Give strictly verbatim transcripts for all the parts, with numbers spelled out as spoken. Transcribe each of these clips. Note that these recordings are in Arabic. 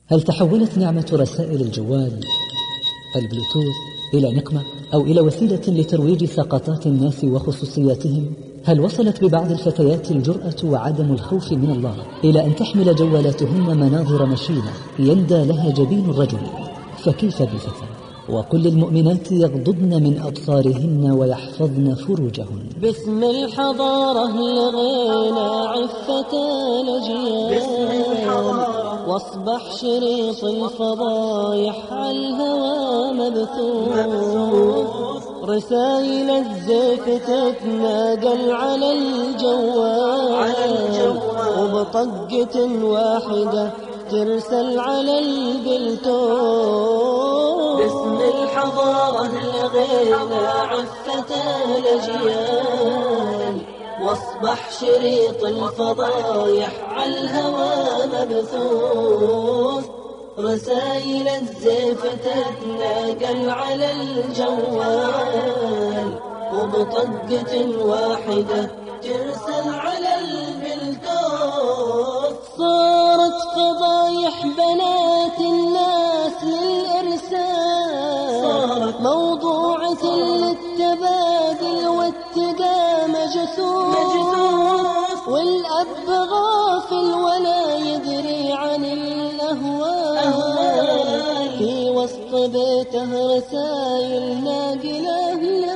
هل تحولت نعمة رسائل الجوال البلوتوث إلى نقمة أو إلى وسيلة لترويج سقطات الناس وخصوصياتهم؟ هل وصلت ببعض الفتيات الجرأة وعدم الخوف من الله إلى أن تحمل جوالاتهن مناظر مشينة يندى لها جبين الرجل؟ فكيف بالفتى وكل المؤمنات يغضضن من أبصارهن ويحفظن فروجهن؟ باسم الحضارة لغينا عفة الأجيال، واصبح شريط الفضايح عالهوى مبثوث، رسايل الزيف تتناقل على الجوال، وبطقة واحدة ترسل على البلتوث. باسم الحضارة لغينا عفة الأجيال، واصبح شريط الفضايح عالهوى مبثوث، رسايل الزيف تتناقل على الجوال، وبطقة واحدة ترسل على البلتوث. صارت فضايح بنات الناس للإرسال، صارت موضوعة للتبادل والتقى مجثوث، والأب غافل ولا يدري عن الأهوال، في وسط بيته رسايل ناقلة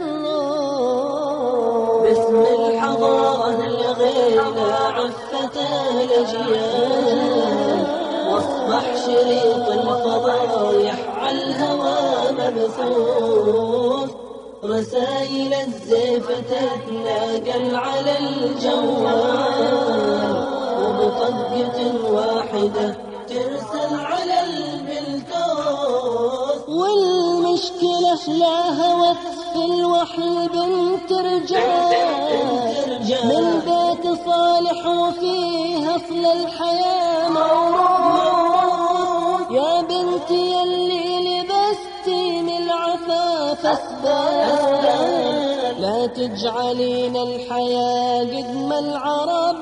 للروح. باسم الحضارة لغينا عفة الأجيال، واصبح شريط الفضايح عالهوى مبثوث، رسايل الزيف تتناقل على الجوال، وبطقة واحدة ترسل على البلتوث. والمشكلة لا هوت في الوحي بنت رجال، من بيت صالح وفيها أصل الحياة موروث. يا بنتي يلي لبستين العفاف أسباب، لا تجعلين الحياة قد ما العرب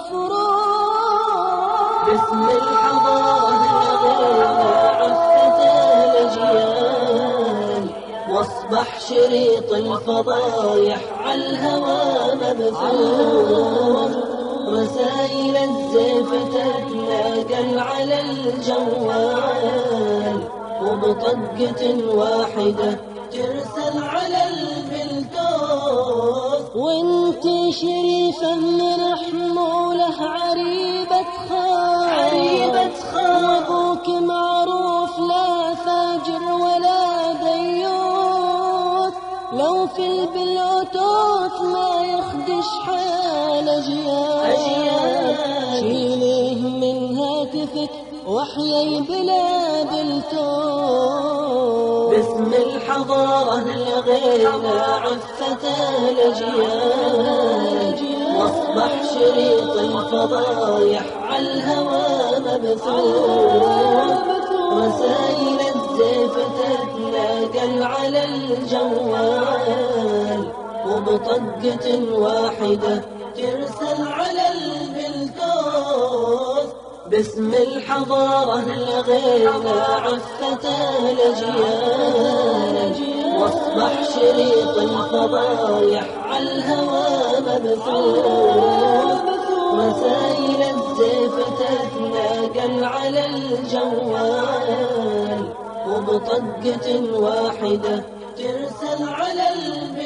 مفروض. باسم الحضارة لغينا عفة الأجيال، واصبح شريط الفضايح عالهوى مبثوث، رسايل الزيف تتناقل على الجوال، وبطقة واحدة ترسل على البلتوث. وانتي شريفة من حمولة عريبة خال، عريبة خال، وابوك معروف لا فاجر ولا ديوث، لو في البلوتوث ما يخدش حال أجيال، شيليه من هاتفك وحيي بلا بلتوث. باسم الحضارة لغينا عفة الأجيال، واصبح شريط الفضايح عالهوى مبثوث، رسايل الزيف تتناقل على الجوال، وبطقة واحدة ترسل على البلتوث. باسم الحضارة لغينا عفة الأجيال، واصبح شريط الفضايح عالهوى مبثوث، رسايل الزيف تتناقل على الجوال، وبطقة واحدة ترسل على البلتوث.